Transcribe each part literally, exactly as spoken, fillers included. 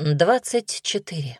двадцать четыре.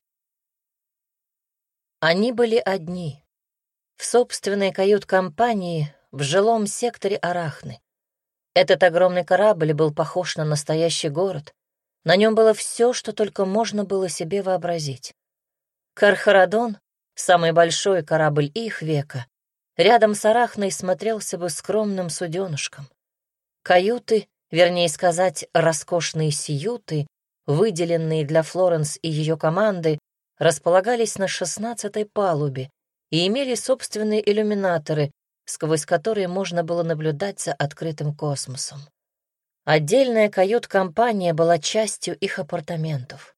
Они были одни, в собственной кают-компании в жилом секторе Арахны. Этот огромный корабль был похож на настоящий город. На нем было все, что только можно было себе вообразить. Кархарадон, самый большой корабль их века, рядом с Арахной смотрелся бы скромным суденышком. Каюты, вернее сказать, роскошные сиюты, выделенные для Флоренс и ее команды, располагались на шестнадцатой палубе и имели собственные иллюминаторы, сквозь которые можно было наблюдать за открытым космосом. Отдельная кают-компания была частью их апартаментов.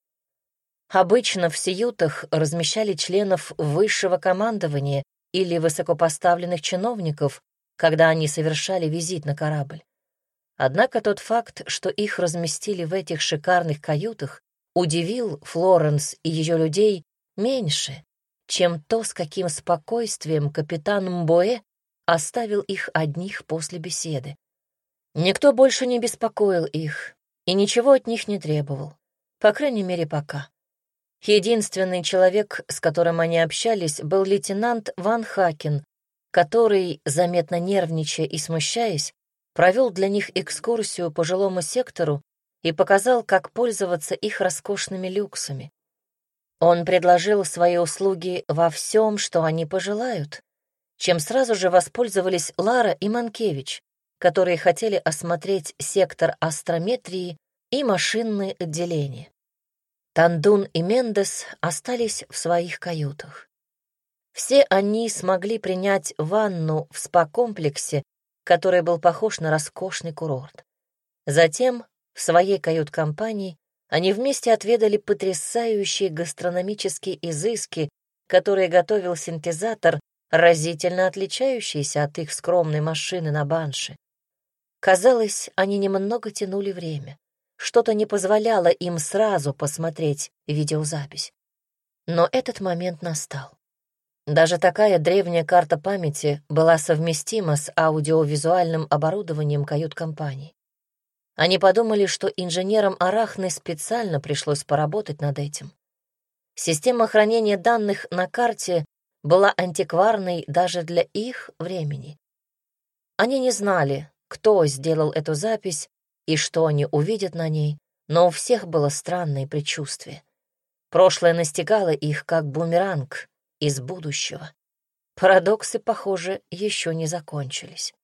Обычно в сиютах размещали членов высшего командования или высокопоставленных чиновников, когда они совершали визит на корабль. Однако тот факт, что их разместили в этих шикарных каютах, удивил Флоренс и ее людей меньше, чем то, с каким спокойствием капитан Мбоэ оставил их одних после беседы. Никто больше не беспокоил их и ничего от них не требовал, по крайней мере, пока. Единственный человек, с которым они общались, был лейтенант Ван Хакен, который, заметно нервничая и смущаясь, провел для них экскурсию по жилому сектору и показал, как пользоваться их роскошными люксами. Он предложил свои услуги во всем, что они пожелают, чем сразу же воспользовались Лара и Манкевич, которые хотели осмотреть сектор астрометрии и машинные отделения. Тандун и Мендес остались в своих каютах. Все они смогли принять ванну в спа-комплексе, который был похож на роскошный курорт. Затем в своей кают-компании они вместе отведали потрясающие гастрономические изыски, которые готовил синтезатор, разительно отличающийся от их скромной машины на банше. Казалось, они немного тянули время. Что-то не позволяло им сразу посмотреть видеозапись. Но этот момент настал. Даже такая древняя карта памяти была совместима с аудиовизуальным оборудованием кают-компании. Они подумали, что инженерам Арахны специально пришлось поработать над этим. Система хранения данных на карте была антикварной даже для их времени. Они не знали, кто сделал эту запись и что они увидят на ней, но у всех было странное предчувствие. Прошлое настигало их, как бумеранг из будущего. Парадоксы, похоже, еще не закончились.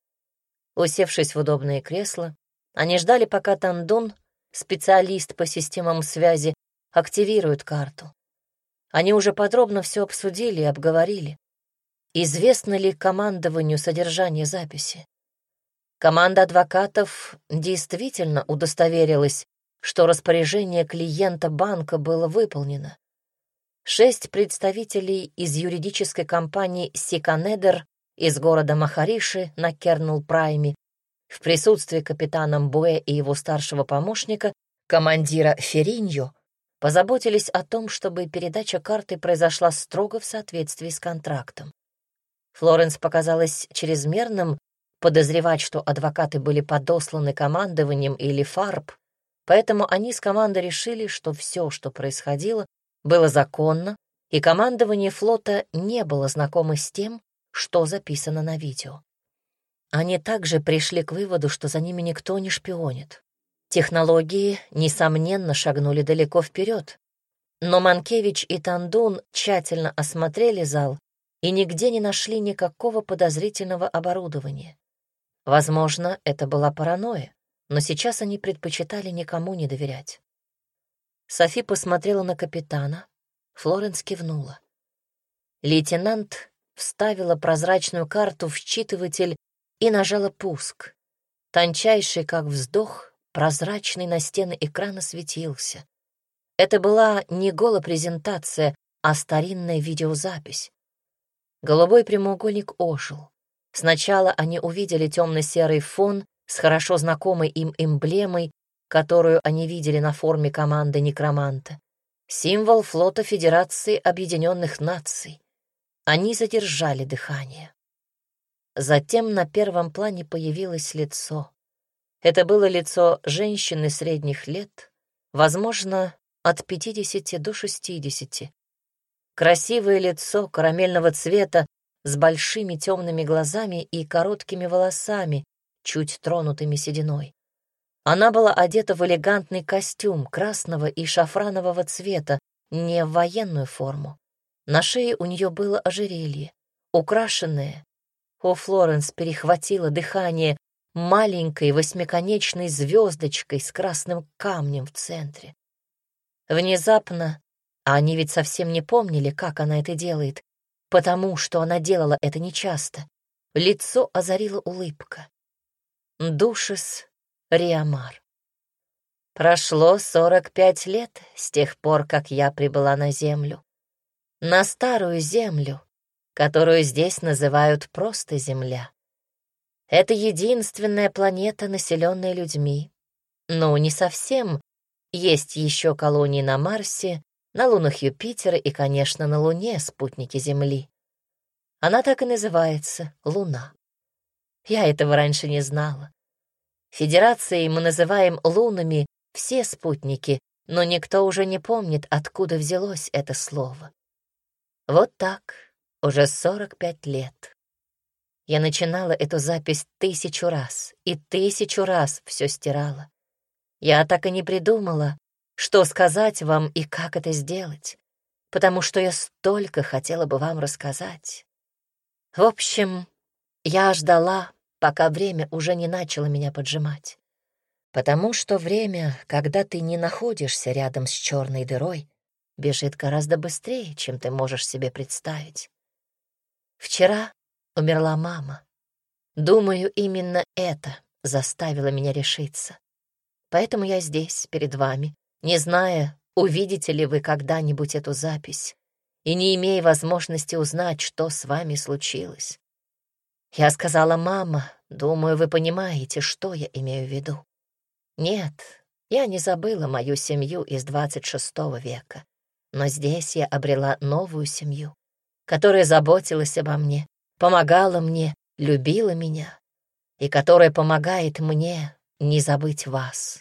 Усевшись в удобные кресла, они ждали, пока Тандун, специалист по системам связи, активирует карту. Они уже подробно все обсудили и обговорили. Известно ли командованию содержание записи? Команда адвокатов действительно удостоверилась, что распоряжение клиента банка было выполнено. Шесть представителей из юридической компании Сиканедер из города Махариши на Кернул-Прайме в присутствии капитана Мбоэ и его старшего помощника, командира Фериньо, позаботились о том, чтобы передача карты произошла строго в соответствии с контрактом. Флоренс показалось чрезмерным подозревать, что адвокаты были подосланы командованием или ФАРП, поэтому они с командой решили, что все, что происходило, было законно, и командование флота не было знакомо с тем, что записано на видео. Они также пришли к выводу, что за ними никто не шпионит. Технологии, несомненно, шагнули далеко вперед. Но Манкевич и Тандун тщательно осмотрели зал и нигде не нашли никакого подозрительного оборудования. Возможно, это была паранойя, но сейчас они предпочитали никому не доверять. Софи посмотрела на капитана, Флоренс кивнула. Лейтенант вставила прозрачную карту в считыватель и нажала пуск. Тончайший, как вздох, прозрачный на стены экрана светился. Это была не голопрезентация, а старинная видеозапись. Голубой прямоугольник ожил. Сначала они увидели темно-серый фон с хорошо знакомой им эмблемой, которую они видели на форме команды некроманта. Символ флота Федерации Объединенных Наций. Они задержали дыхание. Затем на первом плане появилось лицо. Это было лицо женщины средних лет. Возможно, от пятидесяти до шестидесяти. Красивое лицо карамельного цвета с большими темными глазами и короткими волосами, чуть тронутыми сединой. Она была одета в элегантный костюм красного и шафранового цвета, не в военную форму. На шее у нее было ожерелье, украшенное. У Флоренс перехватило дыхание маленькой восьмиконечной звездочкой с красным камнем в центре. Внезапно, а они ведь совсем не помнили, как она это делает, потому что она делала это нечасто, лицо озарила улыбка. Душис Риамар. Прошло сорок пять лет с тех пор, как я прибыла на Землю. На старую Землю, которую здесь называют просто Земля. Это единственная планета, населенная людьми. Ну, не совсем. Есть еще колонии на Марсе, на лунах Юпитера и, конечно, на Луне, спутники Земли. Она так и называется — Луна. Я этого раньше не знала. Федерацией мы называем лунами все спутники, но никто уже не помнит, откуда взялось это слово. Вот так, уже сорок пять лет. Я начинала эту запись тысячу раз и тысячу раз все стирала. Я так и не придумала, что сказать вам и как это сделать, потому что я столько хотела бы вам рассказать. В общем, я ждала, пока время уже не начало меня поджимать. Потому что время, когда ты не находишься рядом с черной дырой, бежит гораздо быстрее, чем ты можешь себе представить. Вчера умерла мама. Думаю, именно это заставило меня решиться. Поэтому я здесь, перед вами, не зная, увидите ли вы когда-нибудь эту запись, и не имея возможности узнать, что с вами случилось. Я сказала: «Мама, думаю, вы понимаете, что я имею в виду». Нет, я не забыла мою семью из двадцать шестого века, но здесь я обрела новую семью, которая заботилась обо мне, помогала мне, любила меня и которая помогает мне не забыть вас.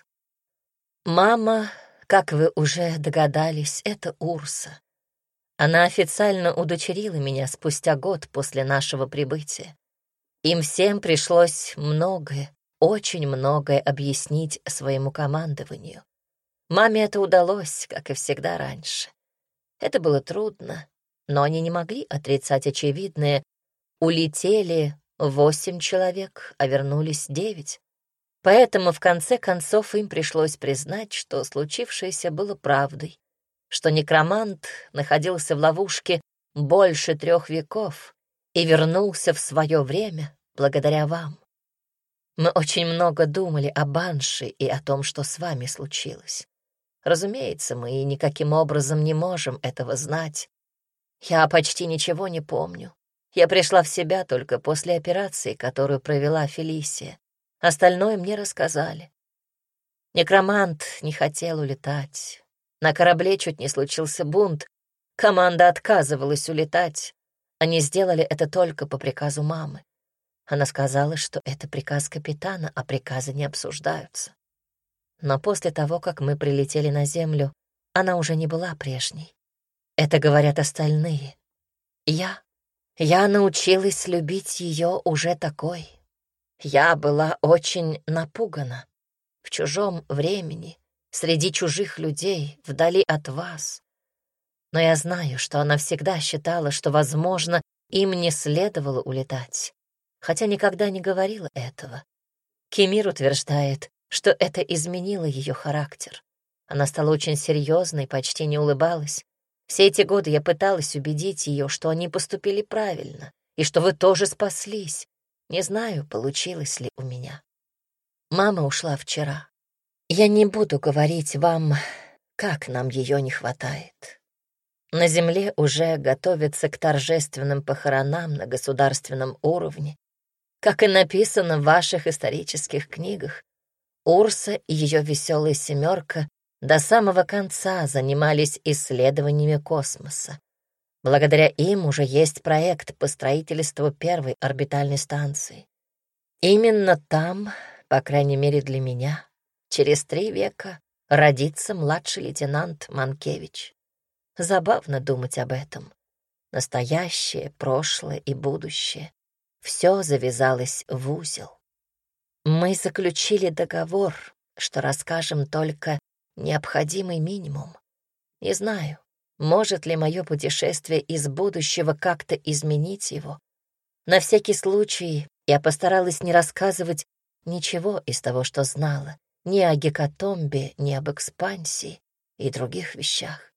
Мама, как вы уже догадались, это Урса. Она официально удочерила меня спустя год после нашего прибытия. Им всем пришлось многое, очень многое объяснить своему командованию. Маме это удалось, как и всегда раньше. Это было трудно, но они не могли отрицать очевидное. Улетели восемь человек, а вернулись девять. Поэтому в конце концов им пришлось признать, что случившееся было правдой, что некромант находился в ловушке больше трех веков и вернулся в свое время благодаря вам. Мы очень много думали о Банши и о том, что с вами случилось. Разумеется, мы никаким образом не можем этого знать. Я почти ничего не помню. Я пришла в себя только после операции, которую провела Фелисия. Остальное мне рассказали. Некромант не хотел улетать. На корабле чуть не случился бунт. Команда отказывалась улетать. Они сделали это только по приказу мамы. Она сказала, что это приказ капитана, а приказы не обсуждаются. Но после того, как мы прилетели на Землю, она уже не была прежней. Это говорят остальные. Я... Я научилась любить ее уже такой. Я была очень напугана. В чужом времени, среди чужих людей, вдали от вас. Но я знаю, что она всегда считала, что, возможно, им не следовало улетать, хотя никогда не говорила этого. Кемир утверждает, что это изменило ее характер. Она стала очень серьезной, почти не улыбалась. Все эти годы я пыталась убедить ее, что они поступили правильно, и что вы тоже спаслись. Не знаю, получилось ли у меня. Мама ушла вчера. Я не буду говорить вам, как нам ее не хватает. На Земле уже готовятся к торжественным похоронам на государственном уровне. Как и написано в ваших исторических книгах, Урса и ее веселая семерка до самого конца занимались исследованиями космоса. Благодаря им уже есть проект по строительству первой орбитальной станции. Именно там, по крайней мере для меня, через три века родится младший лейтенант Манкевич. Забавно думать об этом. Настоящее, прошлое и будущее. Все завязалось в узел. Мы заключили договор, что расскажем только необходимый минимум. Не знаю, может ли мое путешествие из будущего как-то изменить его. На всякий случай я постаралась не рассказывать ничего из того, что знала, ни о гекатомбе, ни об экспансии и других вещах.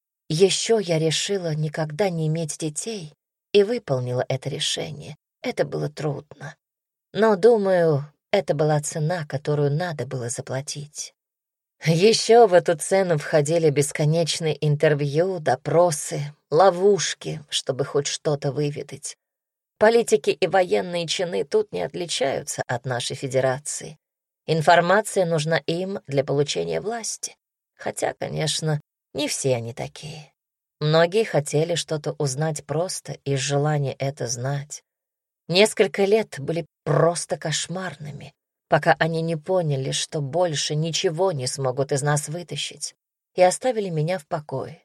Еще я решила никогда не иметь детей и выполнила это решение. Это было трудно. Но, думаю, это была цена, которую надо было заплатить. Еще в эту цену входили бесконечные интервью, допросы, ловушки, чтобы хоть что-то выведать. Политики и военные чины тут не отличаются от нашей федерации. Информация нужна им для получения власти. Хотя, конечно, не все они такие. Многие хотели что-то узнать просто из желания это знать. Несколько лет были просто кошмарными, пока они не поняли, что больше ничего не смогут из нас вытащить, и оставили меня в покое.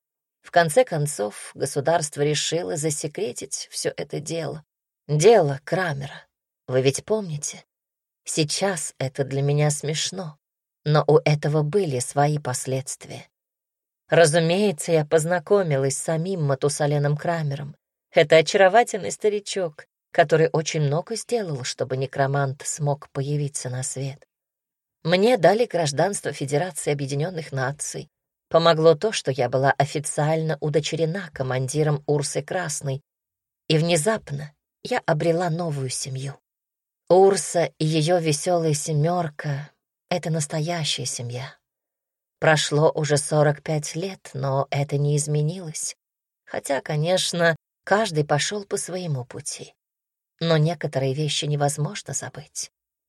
В конце концов, государство решило засекретить все это дело. Дело Крамера. Вы ведь помните? Сейчас это для меня смешно, но у этого были свои последствия. Разумеется, я познакомилась с самим Матусаленом Крамером. Это очаровательный старичок, который очень много сделал, чтобы некромант смог появиться на свет. Мне дали гражданство Федерации Объединенных Наций. Помогло то, что я была официально удочерена командиром Урсы Красной, и внезапно я обрела новую семью. Урса и ее веселая семерка — это настоящая семья. Прошло уже сорок пять лет, но это не изменилось. Хотя, конечно, каждый пошел по своему пути. Но некоторые вещи невозможно забыть.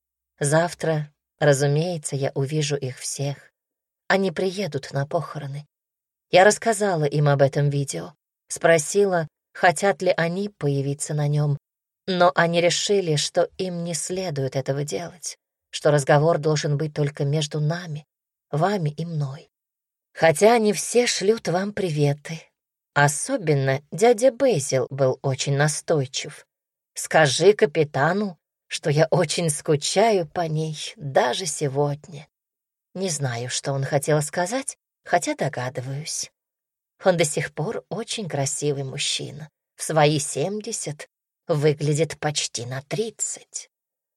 Завтра, разумеется, я увижу их всех. Они приедут на похороны. Я рассказала им об этом видео, спросила, хотят ли они появиться на нем, но они решили, что им не следует этого делать, что разговор должен быть только между нами, вами и мной. Хотя они все шлют вам приветы. Особенно дядя Бэзил был очень настойчив. Скажи капитану, что я очень скучаю по ней даже сегодня. Не знаю, что он хотел сказать, хотя догадываюсь. Он до сих пор очень красивый мужчина. В свои семьдесят выглядит почти на тридцать.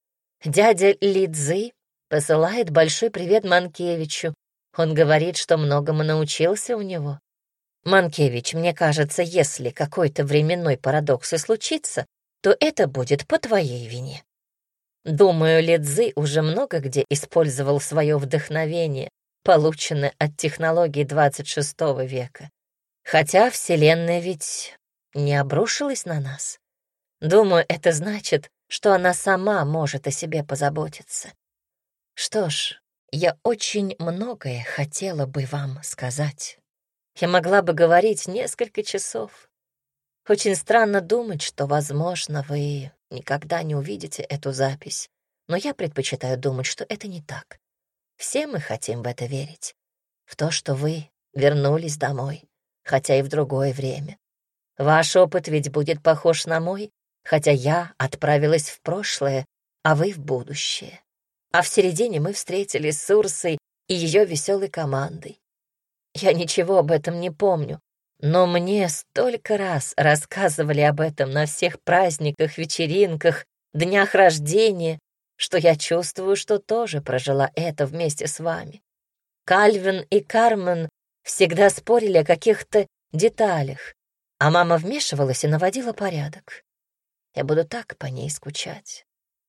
Дядя Лидзы посылает большой привет Манкевичу. Он говорит, что многому научился у него. Манкевич, мне кажется, если какой-то временной парадокс и случится, то это будет по твоей вине. Думаю, Лидзы уже много где использовал свое вдохновение, полученное от технологий двадцать шестого века. Хотя Вселенная ведь не обрушилась на нас. Думаю, это значит, что она сама может о себе позаботиться. Что ж, я очень многое хотела бы вам сказать. Я могла бы говорить несколько часов. Очень странно думать, что, возможно, вы никогда не увидите эту запись, но я предпочитаю думать, что это не так. Все мы хотим в это верить, в то, что вы вернулись домой, хотя и в другое время. Ваш опыт ведь будет похож на мой, хотя я отправилась в прошлое, а вы в будущее. А в середине мы встретились с Урсой и ее веселой командой. Я ничего об этом не помню, но мне столько раз рассказывали об этом на всех праздниках, вечеринках, днях рождения, что я чувствую, что тоже прожила это вместе с вами. Кальвин и Кармен всегда спорили о каких-то деталях, а мама вмешивалась и наводила порядок. Я буду так по ней скучать.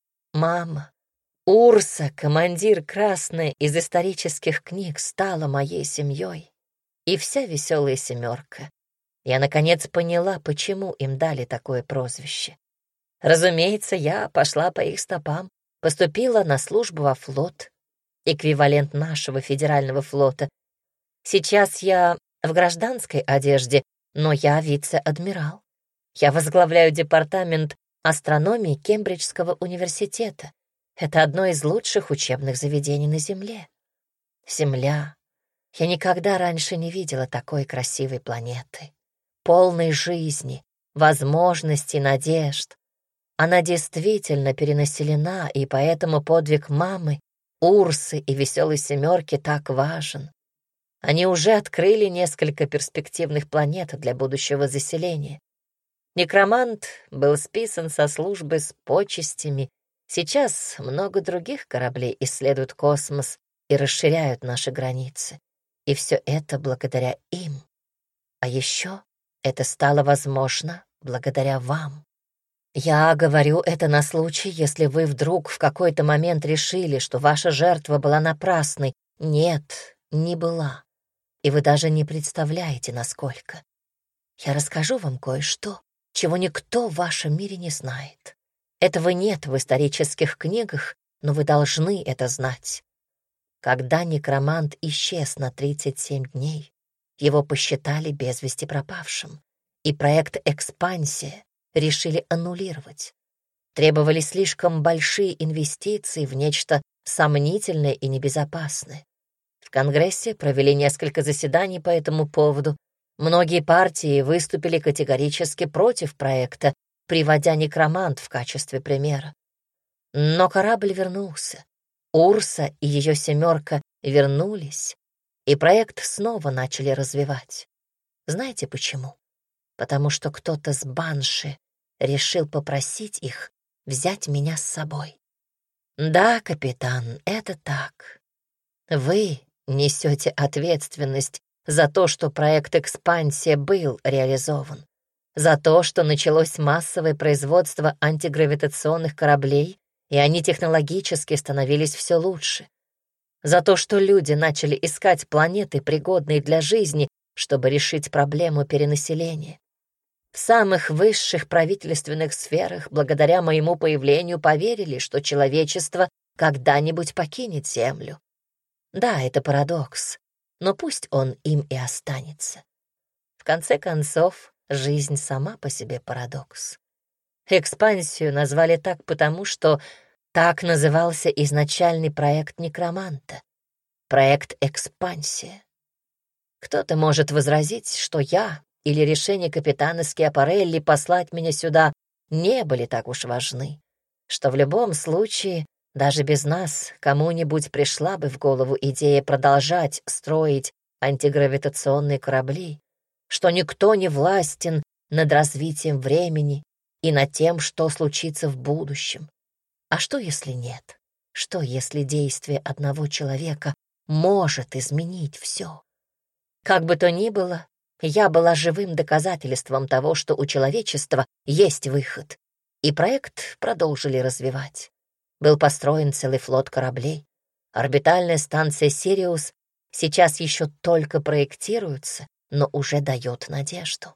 Мама, Урса, командир Красной из исторических книг, стала моей семьей. И вся веселая семерка. Я, наконец, поняла, почему им дали такое прозвище. Разумеется, я пошла по их стопам, поступила на службу во флот, эквивалент нашего федерального флота. Сейчас я в гражданской одежде, но я вице-адмирал. Я возглавляю департамент астрономии Кембриджского университета. Это одно из лучших учебных заведений на Земле. Земля. Я никогда раньше не видела такой красивой планеты, полной жизни, возможностей, надежд. Она действительно перенаселена, и поэтому подвиг мамы, Урсы и веселой семерки так важен. Они уже открыли несколько перспективных планет для будущего заселения. Некромант был списан со службы с почестями. Сейчас много других кораблей исследуют космос и расширяют наши границы. И все это благодаря им. А еще это стало возможно благодаря вам. Я говорю это на случай, если вы вдруг в какой-то момент решили, что ваша жертва была напрасной. Нет, не была. И вы даже не представляете, насколько. Я расскажу вам кое-что, чего никто в вашем мире не знает. Этого нет в исторических книгах, но вы должны это знать. Когда некромант исчез на тридцать семь дней, его посчитали без вести пропавшим, и проект «Экспансия» решили аннулировать. Требовались слишком большие инвестиции в нечто сомнительное и небезопасное. В Конгрессе провели несколько заседаний по этому поводу. Многие партии выступили категорически против проекта, приводя некромант в качестве примера. Но корабль вернулся. Урса и ее семерка вернулись, и проект снова начали развивать. Знаете почему? Потому что кто-то с Банши решил попросить их взять меня с собой. Да, капитан, это так. Вы несете ответственность за то, что проект «Экспансия» был реализован, за то, что началось массовое производство антигравитационных кораблей, и они технологически становились все лучше, за то, что люди начали искать планеты, пригодные для жизни, чтобы решить проблему перенаселения. В самых высших правительственных сферах, благодаря моему появлению, поверили, что человечество когда-нибудь покинет Землю. Да, это парадокс, но пусть он им и останется. В конце концов, жизнь сама по себе парадокс. Экспансию назвали так потому, что так назывался изначальный проект некроманта. Проект «Экспансия». Кто-то может возразить, что я или решение капитана Скиапарелли послать меня сюда не были так уж важны, что в любом случае, даже без нас, кому-нибудь пришла бы в голову идея продолжать строить антигравитационные корабли, что никто не властен над развитием времени и над тем, что случится в будущем. А что, если нет? Что, если действие одного человека может изменить все? Как бы то ни было, я была живым доказательством того, что у человечества есть выход, и проект продолжили развивать. Был построен целый флот кораблей. Орбитальная станция «Сириус» сейчас еще только проектируется, но уже дает надежду.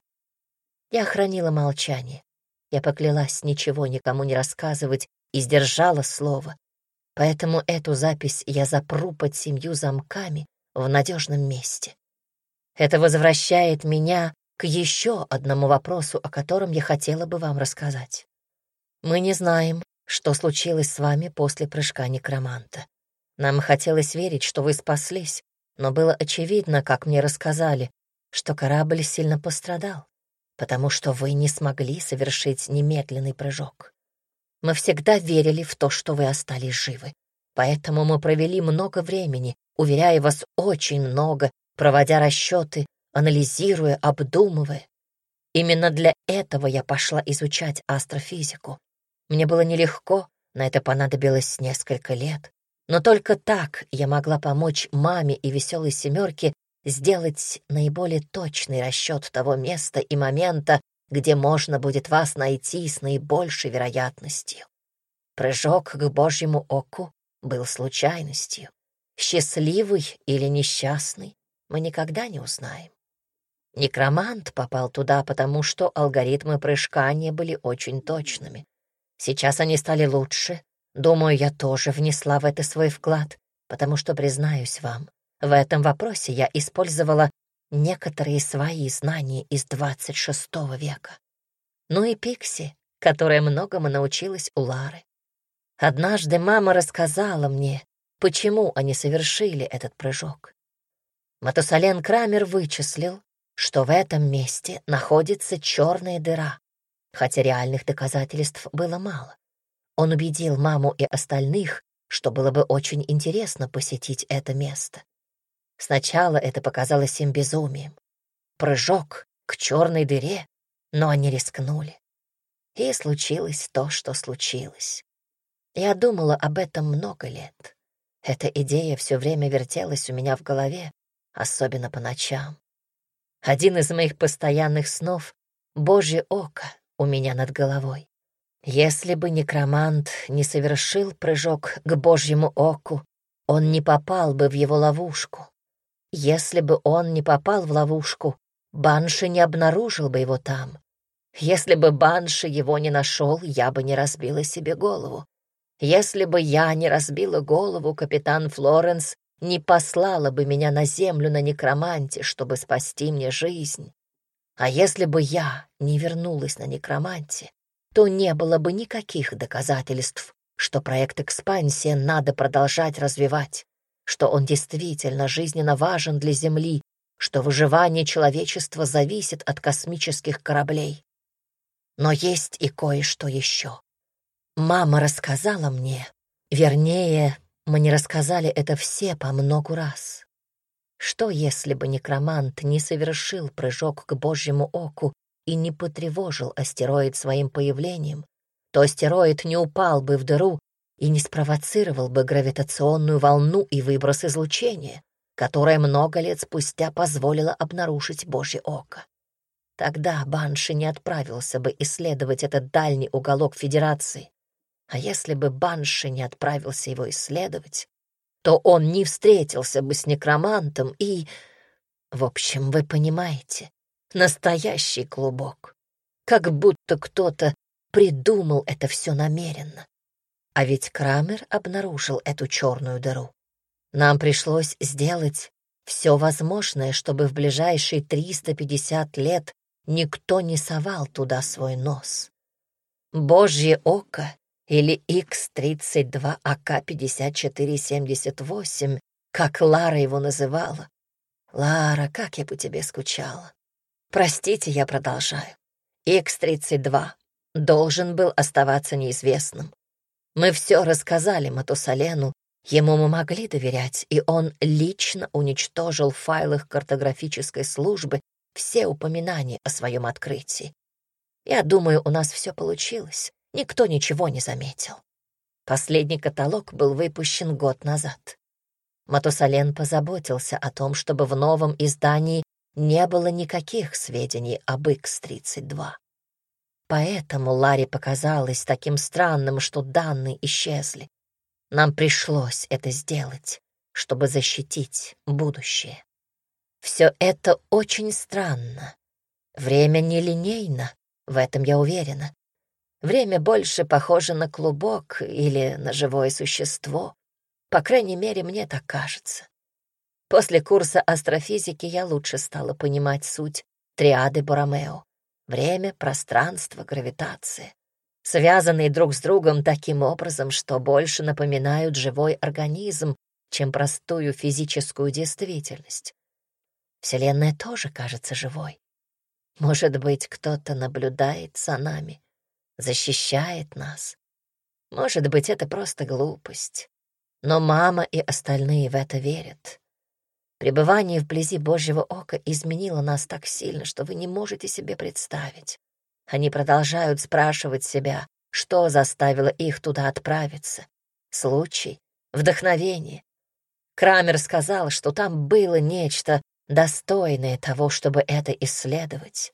Я хранила молчание. Я поклялась ничего никому не рассказывать и сдержала слово. Поэтому эту запись я запру под семью замками в надежном месте. Это возвращает меня к еще одному вопросу, о котором я хотела бы вам рассказать. Мы не знаем, что случилось с вами после прыжка некроманта. Нам хотелось верить, что вы спаслись, но было очевидно, как мне рассказали, что корабль сильно пострадал, потому что вы не смогли совершить немедленный прыжок. Мы всегда верили в то, что вы остались живы, поэтому мы провели много времени, уверяя вас, очень много, проводя расчеты, анализируя, обдумывая. Именно для этого я пошла изучать астрофизику. Мне было нелегко, на это понадобилось несколько лет, но только так я могла помочь маме и веселой семерке сделать наиболее точный расчет того места и момента, где можно будет вас найти с наибольшей вероятностью. Прыжок к Божьему оку был случайностью. Счастливый или несчастный, мы никогда не узнаем. Некромант попал туда, потому что алгоритмы прыжка не были очень точными. Сейчас они стали лучше. Думаю, я тоже внесла в это свой вклад, потому что, признаюсь вам, в этом вопросе я использовала некоторые свои знания из двадцать шестого века. Ну и Пикси, которая многому научилась у Лары. Однажды мама рассказала мне, почему они совершили этот прыжок. Матусален Крамер вычислил, что в этом месте находится черная дыра, хотя реальных доказательств было мало. Он убедил маму и остальных, что было бы очень интересно посетить это место. Сначала это показалось им безумием. Прыжок к черной дыре, но они рискнули. И случилось то, что случилось. Я думала об этом много лет. Эта идея все время вертелась у меня в голове, особенно по ночам. Один из моих постоянных снов — Божье око у меня над головой. Если бы некромант не совершил прыжок к Божьему оку, он не попал бы в его ловушку. Если бы он не попал в ловушку, Банши не обнаружил бы его там. Если бы Банши его не нашел, я бы не разбила себе голову. Если бы я не разбила голову, капитан Флоренс не послала бы меня на землю на некроманте, чтобы спасти мне жизнь. А если бы я не вернулась на некроманте, то не было бы никаких доказательств, что проект «Экспансия» надо продолжать развивать, что он действительно жизненно важен для Земли, что выживание человечества зависит от космических кораблей. Но есть и кое-что еще. Мама рассказала мне, вернее, мне рассказали это все по многу раз. Что, если бы некромант не совершил прыжок к Божьему оку и не потревожил астероид своим появлением, то астероид не упал бы в дыру и не спровоцировал бы гравитационную волну и выброс излучения, которая много лет спустя позволила обнаружить Божье око. Тогда Банши не отправился бы исследовать этот дальний уголок Федерации. А если бы Банши не отправился его исследовать, то он не встретился бы с некромантом и... В общем, вы понимаете, настоящий клубок. Как будто кто-то придумал это все намеренно. А ведь Крамер обнаружил эту черную дыру. Нам пришлось сделать все возможное, чтобы в ближайшие триста пятьдесят лет никто не совал туда свой нос. Божье око или икс тридцать два а ка пятьдесят четыре семьдесят восемь, как Лара его называла. Лара, как я по тебе скучала. Простите, я продолжаю. икс тридцать два должен был оставаться неизвестным. Мы все рассказали Матусалену, ему мы могли доверять, и он лично уничтожил в файлах картографической службы все упоминания о своем открытии. Я думаю, у нас все получилось. Никто ничего не заметил. Последний каталог был выпущен год назад. Матусален позаботился о том, чтобы в новом издании не было никаких сведений об икс тридцать два. Поэтому Ларе показалось таким странным, что данные исчезли. Нам пришлось это сделать, чтобы защитить будущее. Все это очень странно. Время нелинейно, в этом я уверена. Время больше похоже на клубок или на живое существо. По крайней мере, мне так кажется. После курса астрофизики я лучше стала понимать суть триады Боромео. Время, пространство, гравитация. Связанные друг с другом таким образом, что больше напоминают живой организм, чем простую физическую действительность. Вселенная тоже кажется живой. Может быть, кто-то наблюдает за нами, защищает нас. Может быть, это просто глупость. Но мама и остальные в это верят. Пребывание вблизи Божьего ока изменило нас так сильно, что вы не можете себе представить. Они продолжают спрашивать себя, что заставило их туда отправиться. Случай, вдохновение. Крамер сказал, что там было нечто достойное того, чтобы это исследовать.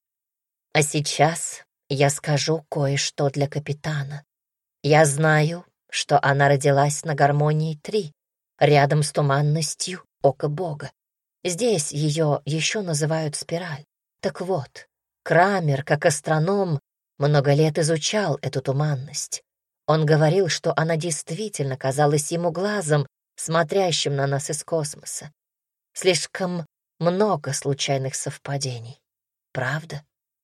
А сейчас я скажу кое-что для капитана. Я знаю, что она родилась на гармонии три, рядом с туманностью ока Бога. Здесь ее еще называют спираль. Так вот, Крамер, как астроном, много лет изучал эту туманность. Он говорил, что она действительно казалась ему глазом, смотрящим на нас из космоса. Слишком много случайных совпадений. Правда?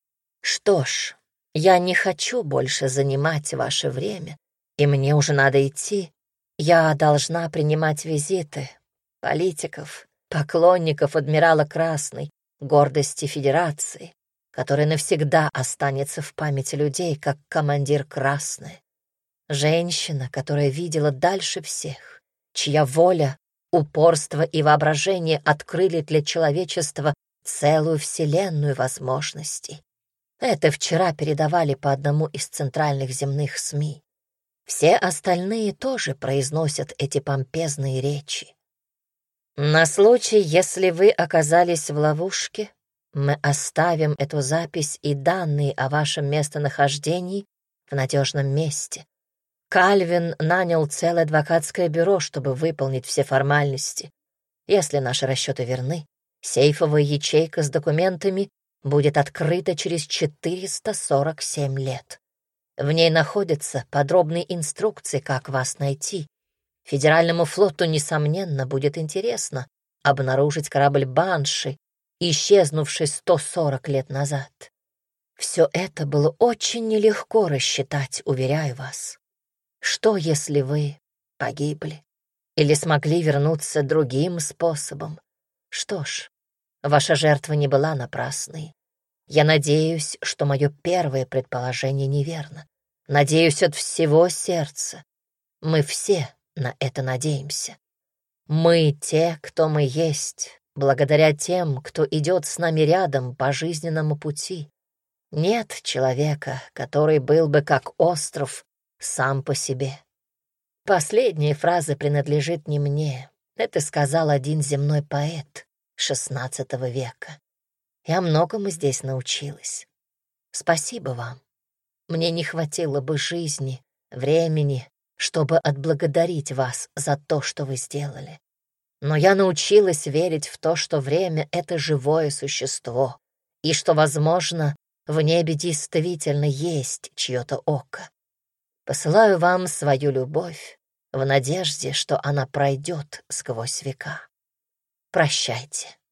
Что ж, я не хочу больше занимать ваше время, и мне уже надо идти. Я должна принимать визиты политиков, поклонников адмирала Красной, гордости Федерации, который навсегда останется в памяти людей как командир Красной. Женщина, которая видела дальше всех, чья воля, упорство и воображение открыли для человечества целую вселенную возможностей. Это вчера передавали по одному из центральных земных СМИ. Все остальные тоже произносят эти помпезные речи. На случай, если вы оказались в ловушке, мы оставим эту запись и данные о вашем местонахождении в надежном месте. Кальвин нанял целое адвокатское бюро, чтобы выполнить все формальности. Если наши расчеты верны, сейфовая ячейка с документами будет открыта через четыреста сорок семь лет. В ней находятся подробные инструкции, как вас найти. Федеральному флоту, несомненно, будет интересно обнаружить корабль «Банши», исчезнувший сто сорок лет назад. Все это было очень нелегко рассчитать, уверяю вас. Что, если вы погибли или смогли вернуться другим способом? Что ж, ваша жертва не была напрасной. Я надеюсь, что мое первое предположение неверно. Надеюсь от всего сердца. Мы все на это надеемся. Мы те, кто мы есть, благодаря тем, кто идет с нами рядом по жизненному пути. Нет человека, который был бы как остров сам по себе. Последняя фраза принадлежит не мне. Это сказал один земной поэт шестнадцатого века. Я многому здесь научилась. Спасибо вам. Мне не хватило бы жизни, времени, чтобы отблагодарить вас за то, что вы сделали. Но я научилась верить в то, что время — это живое существо, и что, возможно, в небе действительно есть чье-то око. Посылаю вам свою любовь в надежде, что она пройдет сквозь века. Прощайте.